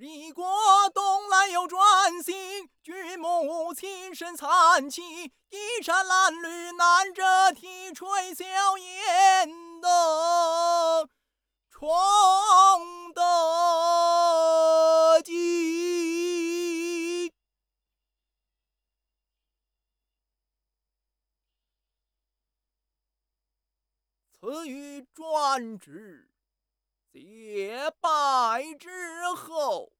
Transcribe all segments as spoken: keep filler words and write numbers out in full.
立国东来有转型，举目青深惨气，衣衫褴褛难遮体，吹箫烟的闯得急。此语转之结拜之后，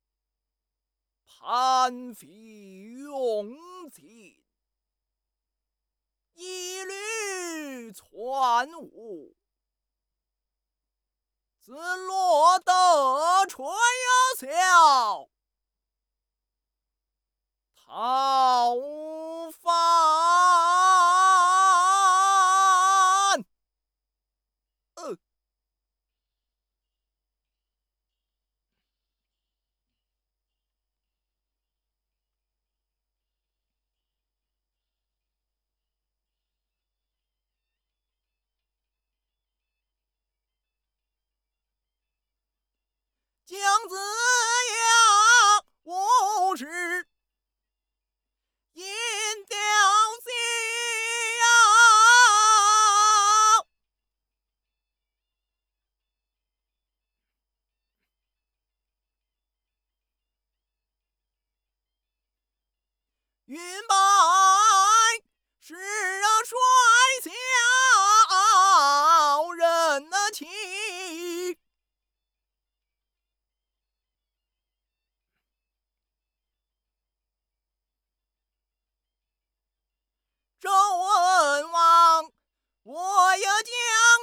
叛匪用尽，一律篡吾，自落得吹箫讨饭。呃姜子牙无知，引雕戏呀，云白是啊帅小人的气。周文王，我有江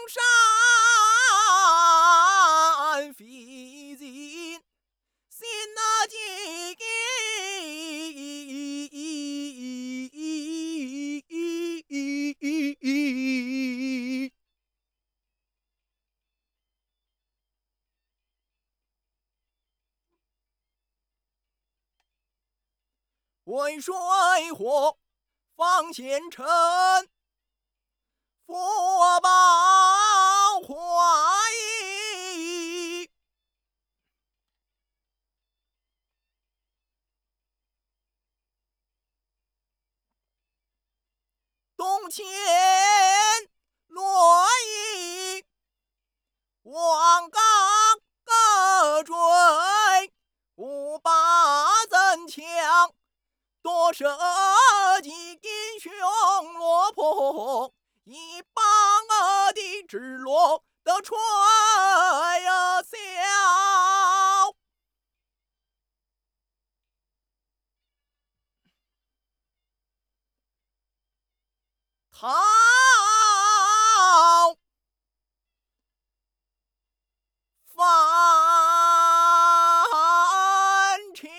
山费尽，心那计。为水火方贤臣，佛报华裔。东迁洛邑，王刚各追，五霸增强，多舍己英雄落魄，一帮儿的直落的吹箫。讨饭吃。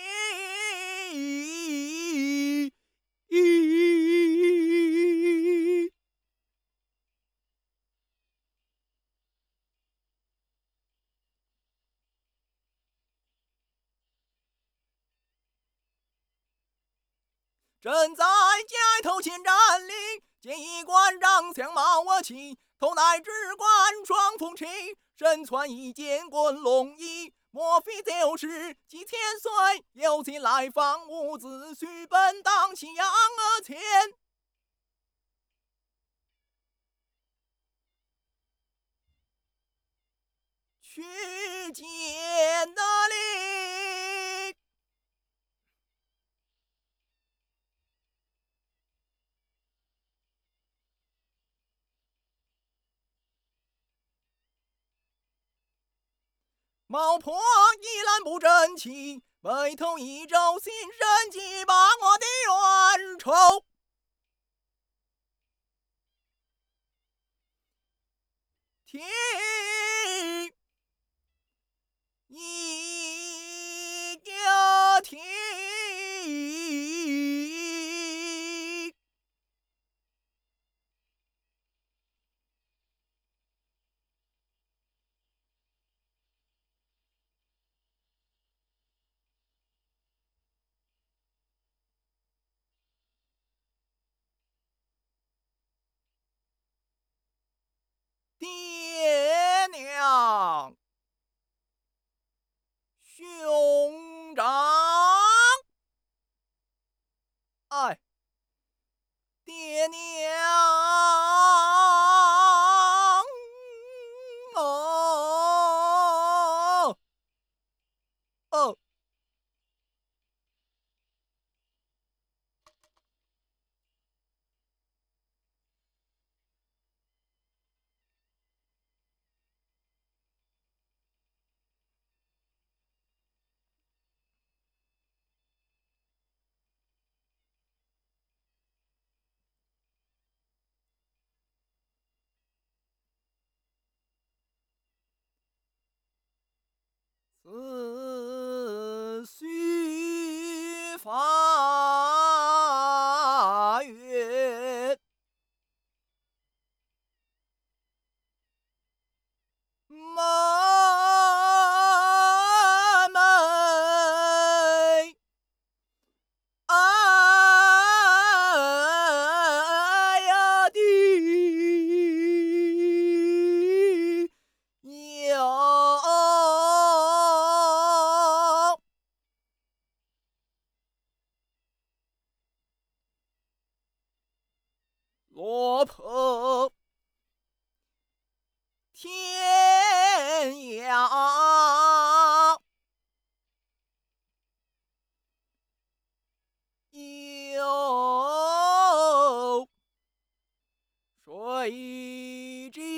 正在街头前站立，见一官长相貌我气，头戴直冠双凤旗，身穿一件滚龙衣，莫非就是几千岁有情来访吾子胥本当西洋而前。去见那里，貌婆依然不争气，眉头一皱，心生气，把我的冤仇提一个提。爹娘，兄落魄天涯，有谁知？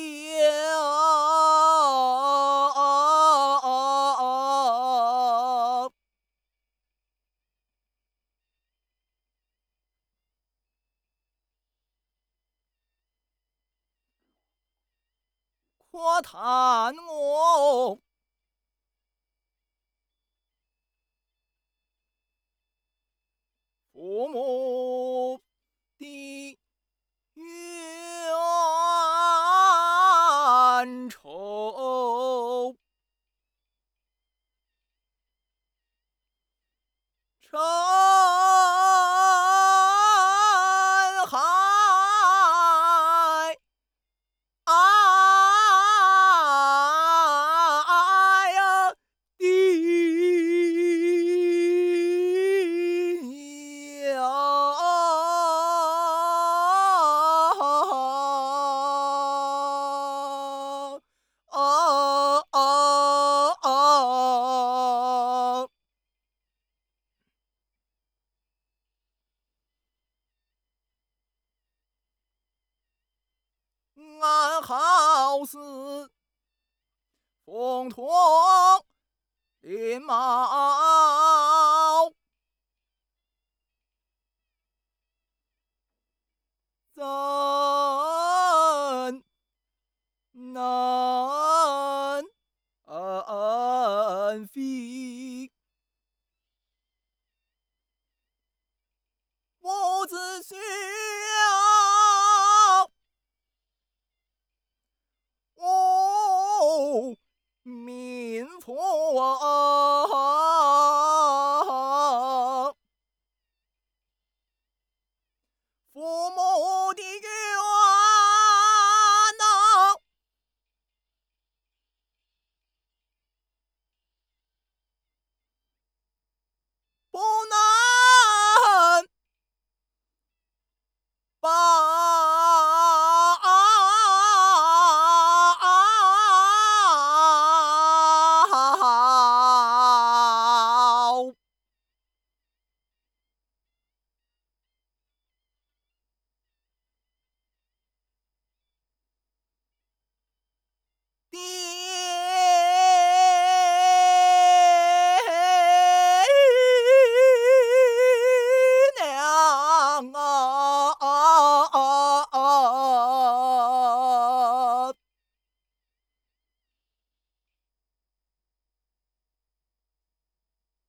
可叹我父母的冤仇，沉海底呀。俺好似风驼连马